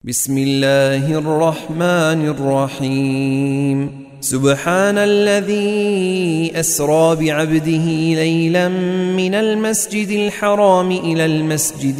بسم الله الرحمن الرحيم سبحان الذي أسرى بعبده ليلا من المسجد الحرام إلى المسجد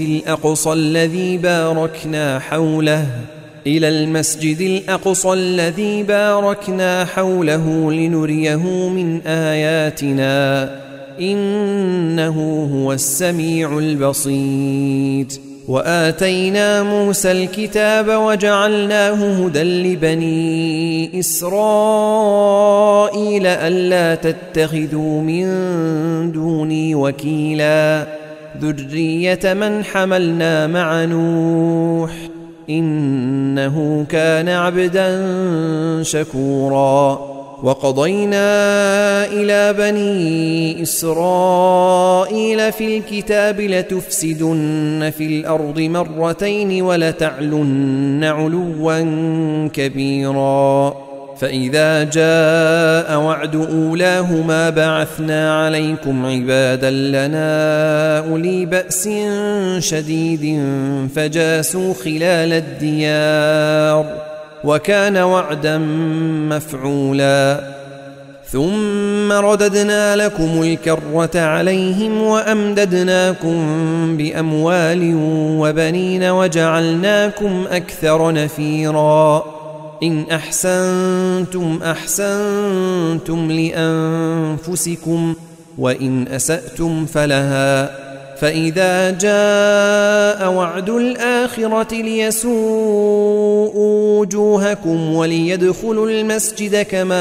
الأقصى الذي باركنا حوله لنريه من آياتنا إنه هو السميع البصير. وآتينا موسى الكتاب وجعلناه هدى لبني إسرائيل ألا تتخذوا من دوني وكيلا ذرية من حملنا مع نوح إنه كان عبدا شكورا. وقضينا إلى بني إسرائيل في الكتاب لتفسدن في الأرض مرتين ولتعلن علوا كبيرا فإذا جاء وعد أولاهما بعثنا عليكم عبادا لنا أولي بأس شديد فجاسوا خلال الديار وكان وعدا مفعولا. ثم رددنا لكم الكرة عليهم وأمددناكم بأموال وبنين وجعلناكم أكثر نفيرا. إن أحسنتم أحسنتم لأنفسكم وإن أسأتم فلها فإذا جاء وعد الآخرة ليسوءوا وجوهكم وليدخلوا المسجد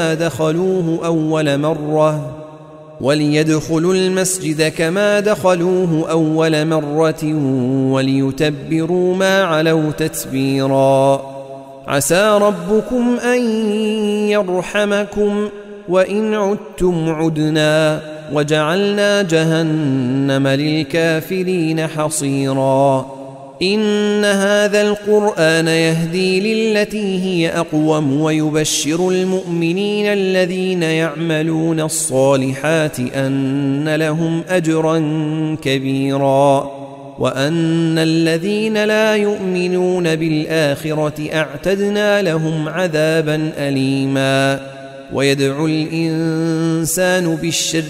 كما دخلوه أول مرة وليتبروا ما علوا تتبيرا. عسى ربكم أن يرحمكم وإن عدتم عدنا وجعلنا جهنم للكافرين حصيرا. إن هذا القرآن يهدي للتي هي أقوم ويبشر المؤمنين الذين يعملون الصالحات أن لهم أجرا كبيرا وأن الذين لا يؤمنون بالآخرة أعتدنا لهم عذابا أليما. ويدعو الإنسان بالشر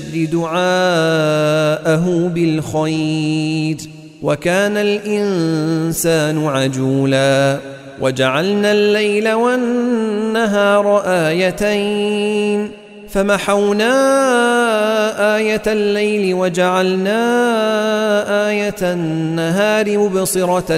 دعاءه بالخير وكان الإنسان عجولا. وجعلنا الليل والنهار آيتين فمحونا آية الليل وجعلنا آية النهار مبصرة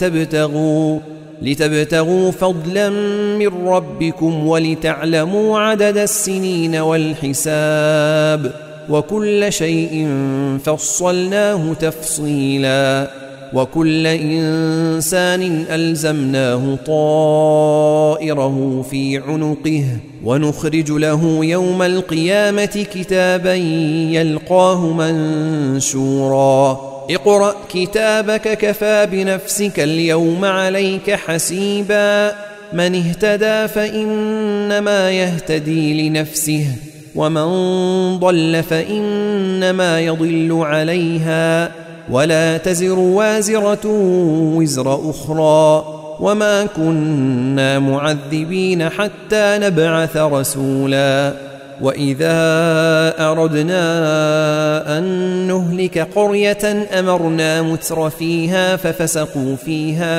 لتبتغوا فضلا من ربكم ولتعلموا عدد السنين والحساب وكل شيء فصلناه تفصيلا. وكل إنسان ألزمناه طائره في عنقه ونخرج له يوم القيامة كتابا يلقاه منشورا. اقرأ كتابك كفى بنفسك اليوم عليك حسيبا. من اهتدى فإنما يهتدي لنفسه ومن ضل فإنما يضل عليها ولا تزر وازرة وزر أخرى وما كنا معذبين حتى نبعث رسولا. وإذا أردنا أن نهلك قرية أمرنا متر فيها ففسقوا فيها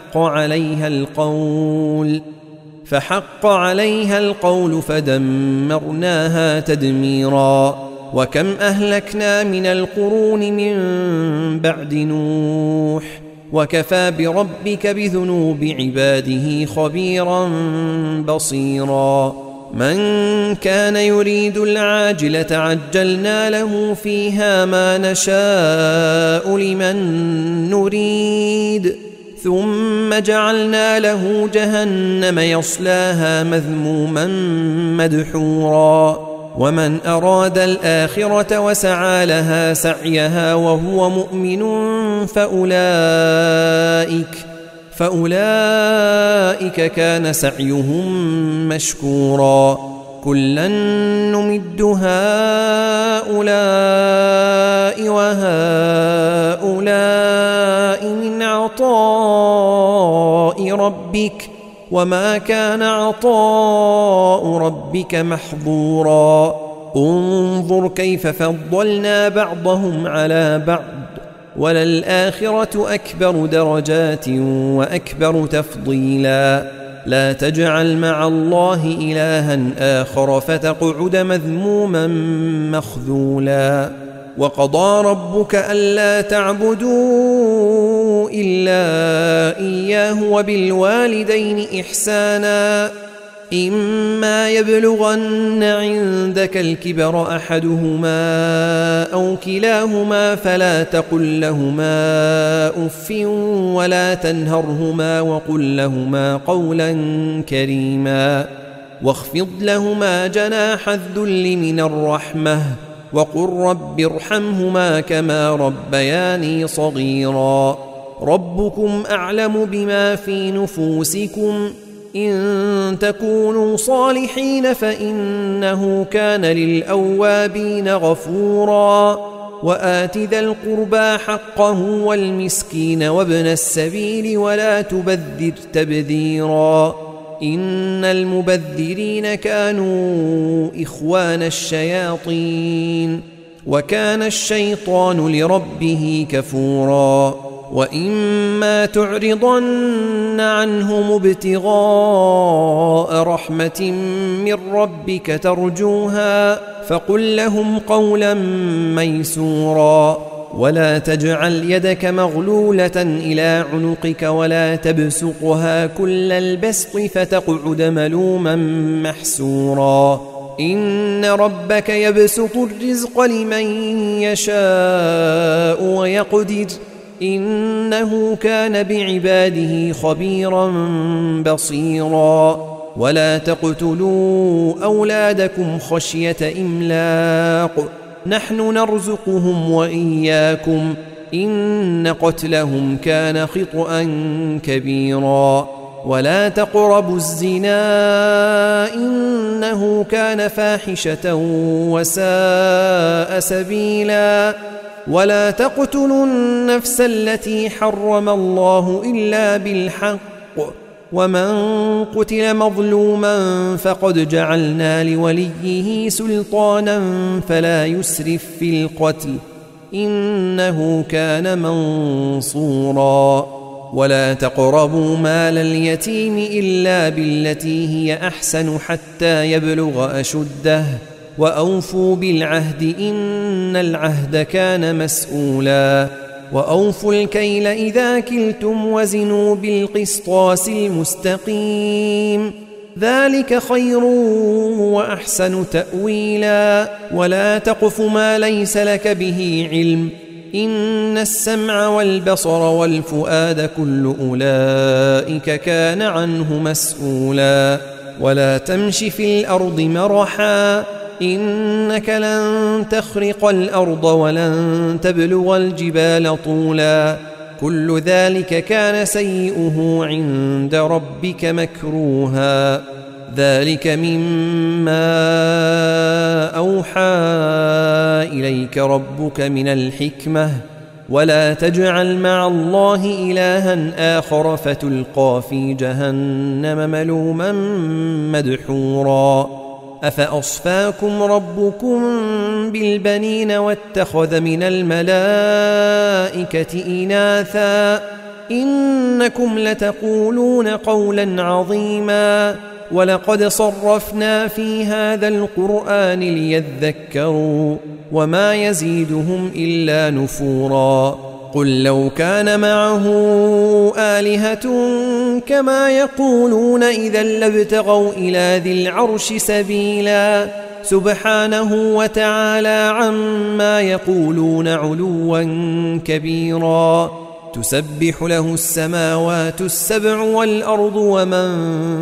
فحق عليها القول فدمرناها تدميرا. وكم أهلكنا من القرون من بعد نوح وكفى بربك بذنوب عباده خبيرا بصيرا. من كان يريد العاجلة عجلنا له فيها ما نشاء لمن نريد ثم جعلنا له جهنم يصلاها مذموما مدحورا. ومن أراد الآخرة وسعى لها سعيها وهو مؤمن فأولئك كان سعيهم مشكورا. كلا نمد هؤلاء وهؤلاء من عطاء ربك وما كان عطاء ربك محظورا انظر كيف فضلنا بعضهم على بعض وللآخرة أكبر درجات وأكبر تفضيلا لا تجعل مع الله إلها آخر فتقعد مذموما مخذولا وقضى ربك ألا تعبدوا إلا إياه وبالوالدين إحسانا إما يبلغن عندك الكبر أحدهما أو كلاهما فلا تقل لهما أف ولا تنهرهما وقل لهما قولا كريما واخفض لهما جناح الذل من الرحمة وقل رب ارحمهما كما ربياني صغيرا ربكم أعلم بما في نفوسكم إن تكونوا صالحين فإنه كان للأوابين غفورا وآت ذا القربى حقه والمسكين وابن السبيل ولا تبذر تبذيرا إن المبذرين كانوا إخوان الشياطين وكان الشيطان لربه كفورا وإما تعرضن عنهم ابتغاء رحمة من ربك ترجوها فقل لهم قولا ميسورا ولا تجعل يدك مغلولة إلى عنقك ولا تبسطها كل البسط فتقعد ملوما محسورا إن ربك يبسط الرزق لمن يشاء ويقدر إنه كان بعباده خبيرا بصيرا ولا تقتلوا أولادكم خشية إملاق نحن نرزقهم وإياكم إن قتلهم كان خطأ كبيرا ولا تقربوا الزنا إنه كان فاحشة وساء سبيلا ولا تقتلوا النفس التي حرم الله إلا بالحق ومن قتل مظلوما فقد جعلنا لوليه سلطانا فلا يسرف في القتل إنه كان منصورا ولا تقربوا مال اليتيم إلا بالتي هي أحسن حتى يبلغ أشده وأوفوا بالعهد إن العهد كان مسؤولا وأوفوا الكيل إذا كلتم وزنوا بالقسطاس المستقيم ذلك خير وأحسن تأويلا ولا تقف ما ليس لك به علم إن السمع والبصر والفؤاد كل أولئك كان عنه مسؤولا ولا تمش في الأرض مرحا إنك لن تخرق الأرض ولن تبلغ الجبال طولا كل ذلك كان سيئه عند ربك مكروها ذلك مما أوحى إليك ربك من الحكمة ولا تجعل مع الله إلها آخر فتلقى في جهنم ملوما مدحورا أفأصفاكم ربكم بالبنين واتخذ من الملائكة إناثا إنكم لتقولون قولا عظيما ولقد صرفنا في هذا القرآن ليذكروا وما يزيدهم إلا نفورا قل لو كان معه آلهة كما يقولون إذا لابتغوا إلى ذي العرش سبيلا سبحانه وتعالى عما يقولون علوا كبيرا تسبح له السماوات السبع والأرض ومن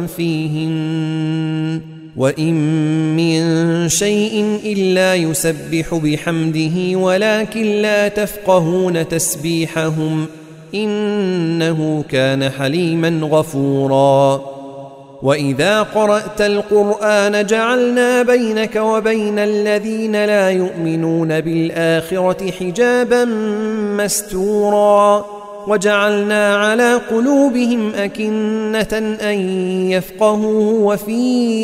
فيهن وإن من شيء إلا يسبح بحمده ولكن لا تفقهون تسبيحهم إنه كان حليما غفورا وإذا قرأت القرآن جعلنا بينك وبين الذين لا يؤمنون بالآخرة حجابا مستورا وجعلنا على قلوبهم أكنة أن يفقهوه وفي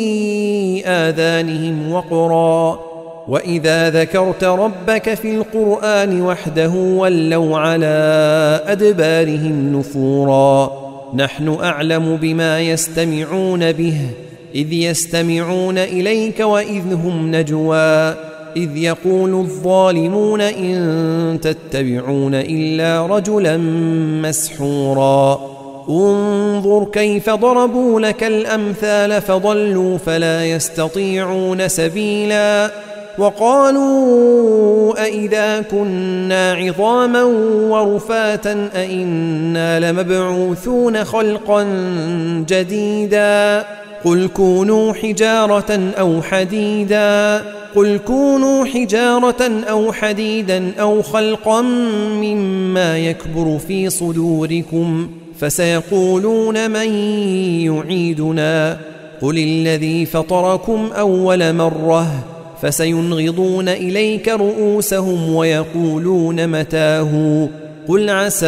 آذانهم وقرا وإذا ذكرت ربك في القرآن وحده ولوا على أدبارهم نفورا نحن أعلم بما يستمعون به إذ يستمعون إليك وإذ هم نجوى إذ يقول الظالمون إن تتبعون إلا رجلا مسحورا انظر كيف ضربوا لك الأمثال فضلوا فلا يستطيعون سبيلا وقالوا أئذا كنا عظاما ورفاتا أئنا لمبعوثون خلقا جديدا قل كونوا حجارة أو حديدا أو خلقا مما يكبر في صدوركم فسيقولون من يعيدنا قل الذي فطركم أول مرة فسينغضون إليك رؤوسهم ويقولون متاه قل عسى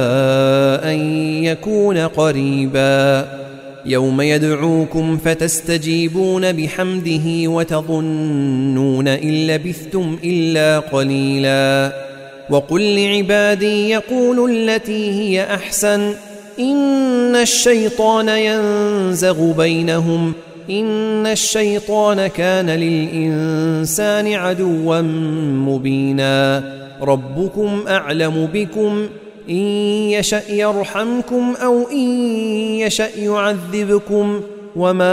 أن يكون قريبا يوم يدعوكم فتستجيبون بحمده وتظنون إن لبثتم إلا قليلا وقل لعبادي يقولوا التي هي أحسن إن الشيطان ينزغ بينهم إن الشيطان كان للإنسان عدوا مبينا ربكم أعلم بكم إن يشأ يرحمكم أو إن يشأ يعذبكم وما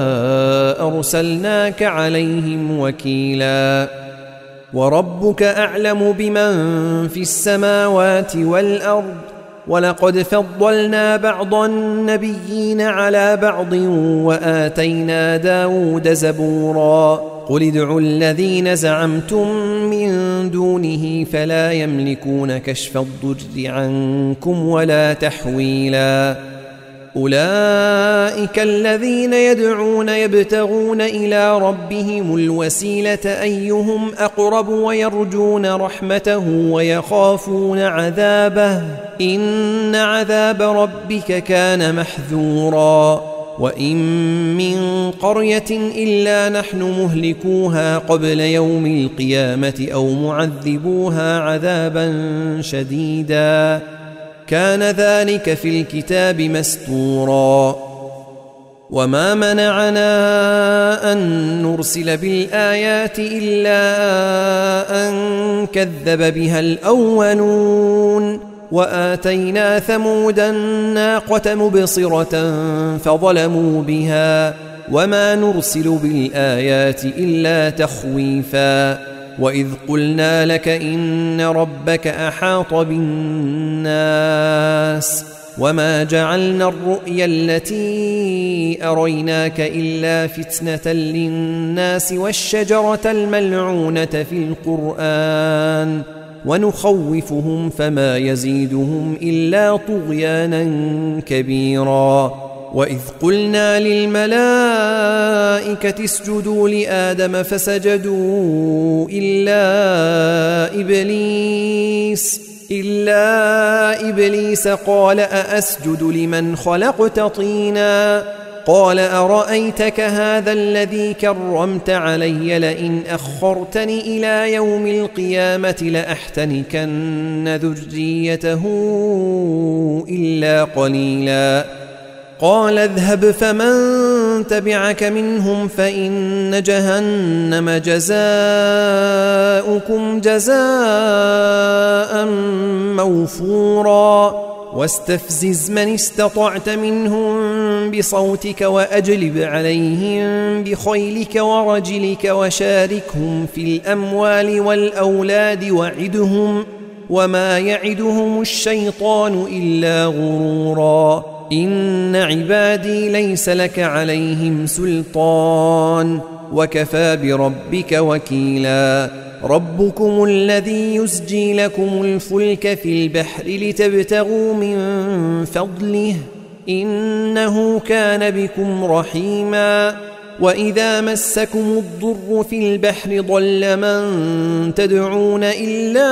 أرسلناك عليهم وكيلا وربك أعلم بمن في السماوات والأرض ولقد فضلنا بعض النبيين على بعض وآتينا داود زبورا قل ادعوا الذين زعمتم من دونه فلا يملكون كشف الضر عنكم ولا تحويلا أولئك الذين يدعون يبتغون إلى ربهم الوسيلة أيهم أقرب ويرجون رحمته ويخافون عذابه إن عذاب ربك كان محذورا وإن من قرية إلا نحن مهلكوها قبل يوم القيامة أو معذبوها عذابا شديدا كان ذلك في الكتاب مستورا وما منعنا أن نرسل بالآيات إلا أن كذب بها الأولون وآتينا ثمود الناقة مبصرة فظلموا بها وما نرسل بالآيات إلا تخويفا وإذ قلنا لك إن ربك أحاط بالناس وما جعلنا الرؤيا التي أريناك إلا فتنة للناس والشجرة الملعونة في القرآن ونخوفهم فما يزيدهم إلا طغيانا كبيرا وإذ قلنا للملائكة اسجدوا لآدم فسجدوا إلا إبليس قال أأسجد لمن خلقت طينا قال أرأيتك هذا الذي كرمت علي لئن أخرتني إلى يوم القيامة لأحتنكن ذريته إلا قليلا قال اذهب فمن تبعك منهم فإن جهنم جزاؤكم جزاء موفورا واستفزز من استطعت منهم بصوتك وأجلب عليهم بخيلك ورجلك وشاركهم في الأموال والأولاد وعدهم وما يعدهم الشيطان إلا غرورا إن عبادي ليس لك عليهم سلطان وكفى بربك وكيلا ربكم الذي يزجي لكم الفلك في البحر لتبتغوا من فضله إنه كان بكم رحيما وإذا مسكم الضر في البحر ضل من تدعون إلا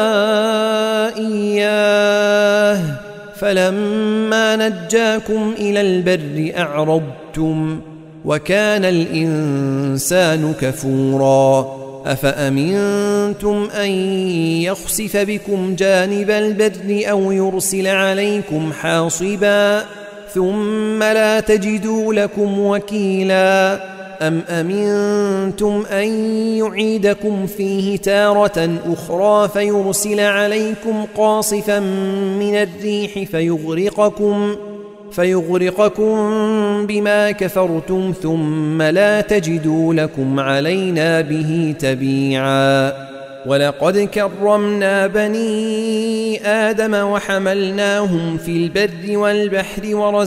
إياه فلما نجاكم إلى البر أعرضتم وكان الإنسان كفورا أفأمنتم أن يخسف بكم جانب البر أو يرسل عليكم حاصبا ثم لا تجدوا لكم وكيلا أم أمنتم أن يعيدكم فيه تارة أخرى فيرسل عليكم قاصفا من الريح فيغرقكم بما كفرتم ثم لا تجدوا لكم علينا به تبيعا ولقد كرمنا بني آدم وحملناهم في البر والبحر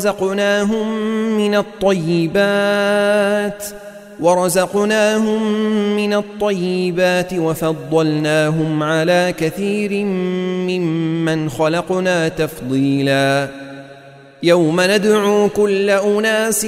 ورزقناهم من الطيبات وفضلناهم على كثير ممن خلقنا تفضيلا يوم ندعو كل أناس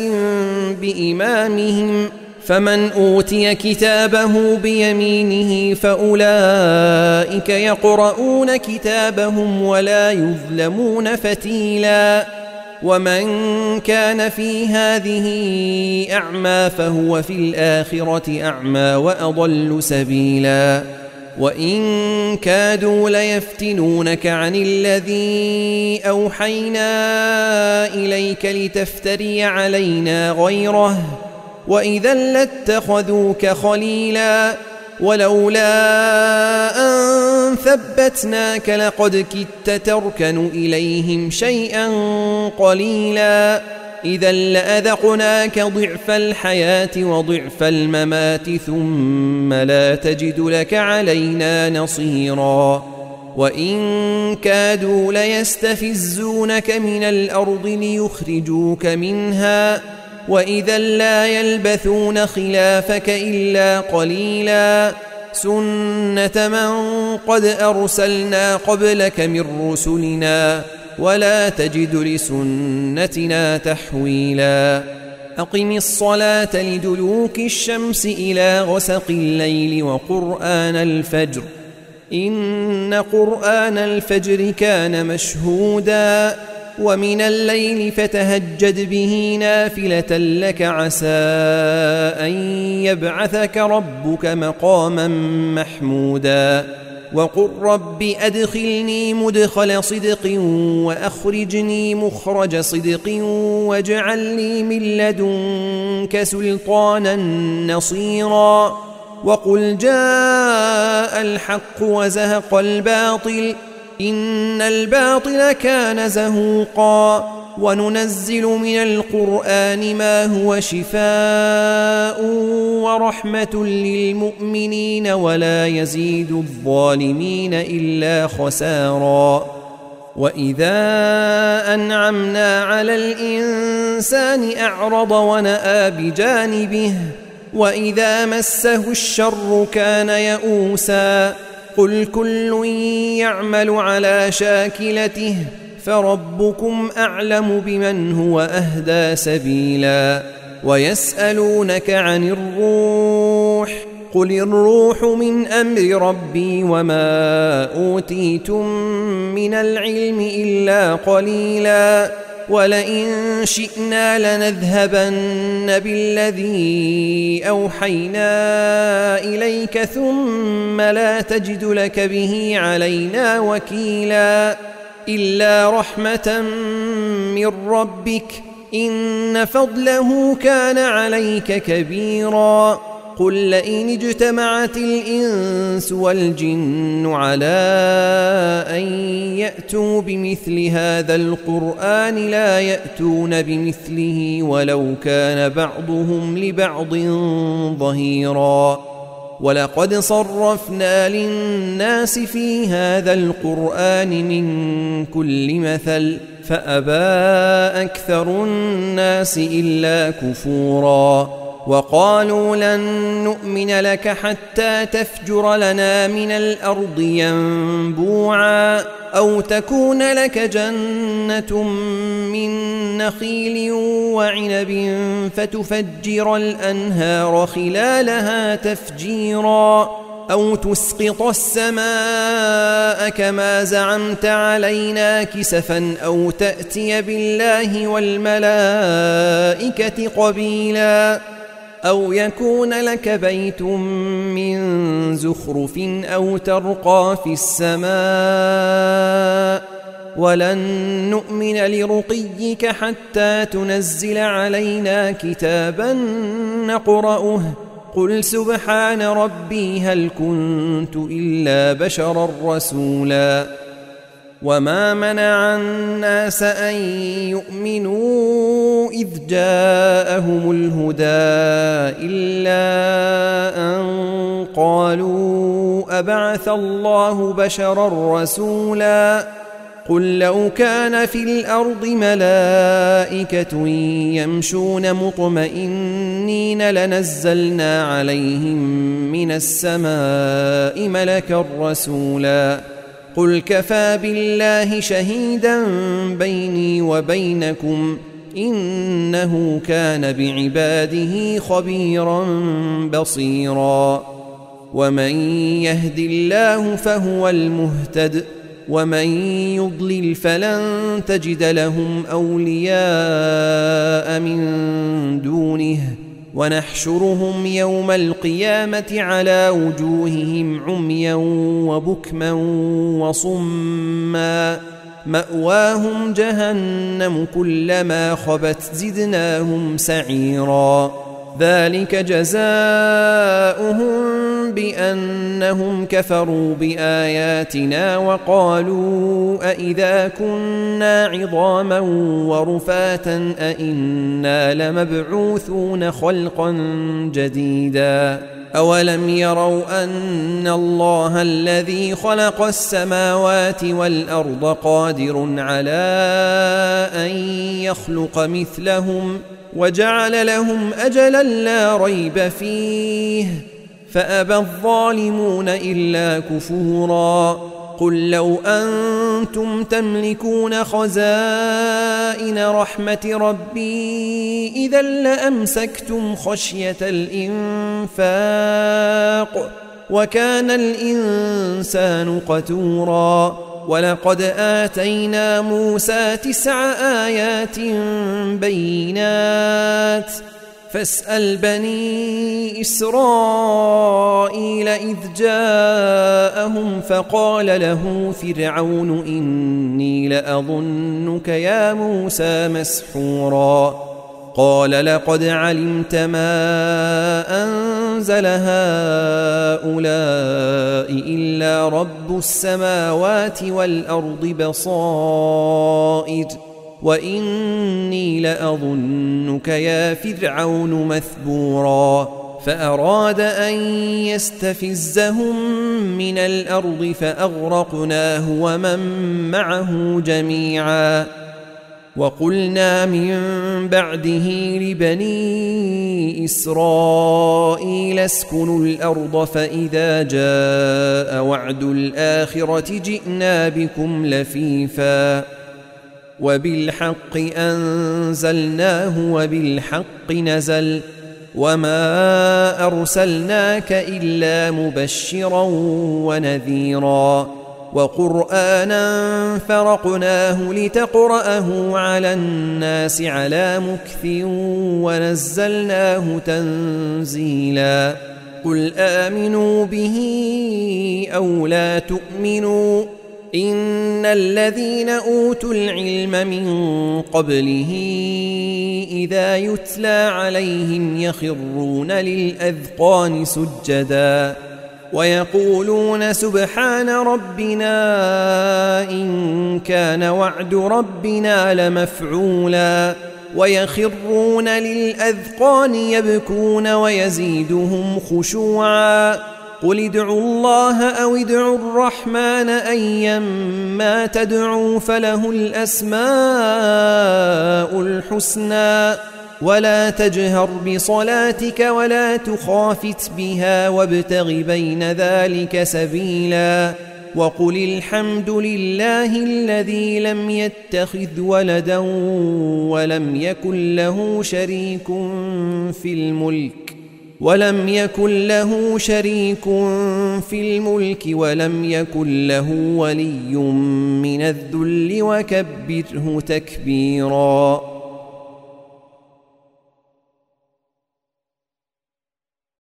بإمامهم فمن أوتي كتابه بيمينه فأولئك يقرؤون كتابهم ولا يظلمون فتيلا ومن كان في هذه أعمى فهو في الآخرة أعمى وأضل سبيلا وإن كادوا ليفتنونك عن الذي أوحينا إليك لتفتري علينا غيره وإذا لاتخذوك خليلا ولولا أن ثبتناك لقد كدت تركن إليهم شيئا قليلا إذا لأذقناك ضعف الحياة وضعف الممات ثم لا تجد لك علينا نصيرا وإن كادوا ليستفزونك من الأرض ليخرجوك منها وإذا لا يلبثون خلافك إلا قليلا سنة من قد أرسلنا قبلك من رسلنا ولا تجد لسنتنا تحويلا أقم الصلاة لدلوك الشمس إلى غسق الليل وقرآن الفجر إن قرآن الفجر كان مشهودا ومن الليل فتهجد به نافلة لك عسى أن يبعثك ربك مقاما محمودا وقل رب أدخلني مدخل صدق وأخرجني مخرج صدق واجعل لي من لدنك سلطانا نصيرا وقل جاء الحق وزهق الباطل إن الباطل كان زهوقا وننزل من القرآن ما هو شفاء ورحمة للمؤمنين ولا يزيد الظالمين إلا خسارا وإذا أنعمنا على الإنسان أعرض ونأى بجانبه وإذا مسه الشر كان يئوسا قل كل يعمل على شاكلته فربكم أعلم بمن هو أهدى سبيلا ويسألونك عن الروح قل الروح من أمر ربي وما أوتيتم من العلم إلا قليلا ولئن شئنا لنذهبن بالذي أوحينا إليك ثم لا تجد لك به علينا وكيلا إلا رحمة من ربك إن فضله كان عليك كبيرا قل لئن اجتمعت الإنس والجن على أن يأتوا بمثل هذا القرآن لا يأتون بمثله ولو كان بعضهم لبعض ظهيرا ولقد صرفنا للناس في هذا القرآن من كل مثل فأبى أكثر الناس إلا كفورا وقالوا لن نؤمن لك حتى تفجر لنا من الأرض ينبوعا أو تكون لك جنة من نخيل وعنب فتفجر الأنهار خلالها تفجيرا أو تسقط السماء كما زعمت علينا كسفا أو تأتي بالله والملائكة قبيلا أو يكون لك بيت من زخرف أو ترقى في السماء ولن نؤمن لرقيك حتى تنزل علينا كتابا نقرأه قل سبحان ربي هل كنت إلا بشرا رسولا وما منع الناس أن يؤمنوا إذ جاءهم الهدى إلا أن قالوا أبعث الله بشرا رسولا قل لو كان في الأرض ملائكة يمشون مطمئنين لنزلنا عليهم من السماء ملكا رسولا قل كفى بالله شهيدا بيني وبينكم إنه كان بعباده خبيرا بصيرا ومن يهد الله فهو المهتد ومن يضلل فلن تجد لهم أولياء من دونه ونحشرهم يوم القيامة على وجوههم عميا وبكما وصما مأواهم جهنم كلما خبت زدناهم سعيرا ذلك جزاؤهم بأنهم كفروا بآياتنا وقالوا أئذا كنا عظاما ورفاتا أئنا لمبعوثون خلقا جديدا أولم يروا أن الله الذي خلق السماوات والأرض قادر على أن يخلق مثلهم وجعل لهم أجلا لا ريب فيه فأبى الظالمون إلا كفورا قل لو أنتم تملكون خزائن رحمة ربي إذا لأمسكتم خشية الإنفاق وكان الإنسان قتورا ولقد آتينا موسى 9 آيات بينات فاسأل بني إسرائيل إذ جاءهم فقال له فرعون إني لأظنك يا موسى مسحورا قال لقد علمت ما أنزل هؤلاء إلا رب السماوات والأرض بصائر وإني لأظنك يا فرعون مثبورا فأراد أن يستفزهم من الأرض فأغرقناه ومن معه جميعا وقلنا من بعده لبني إسرائيل اسكنوا الأرض فإذا جاء وعد الآخرة جئنا بكم لفيفا وبالحق أنزلناه وبالحق نزل وما أرسلناك إلا مبشرا ونذيرا وقرآنا فرقناه لتقرأه على الناس على مكث ونزلناه تنزيلا قل آمنوا به أو لا تؤمنوا إن الذين أوتوا العلم من قبله إذا يتلى عليهم يخرون للأذقان سجدا ويقولون سبحان ربنا إن كان وعد ربنا لمفعولا ويخرون للأذقان يبكون ويزيدهم خشوعا قل ادعوا الله أو ادعوا الرحمن أيما تدعوا فله الأسماء الحسنى ولا تجهر بصلاتك ولا تخافت بها وابتغ بين ذلك سبيلا وقل الحمد لله الذي لم يتخذ ولدا ولم يكن له شريك في الملك ولم يكن له ولي من الذل وكبره تكبيرا.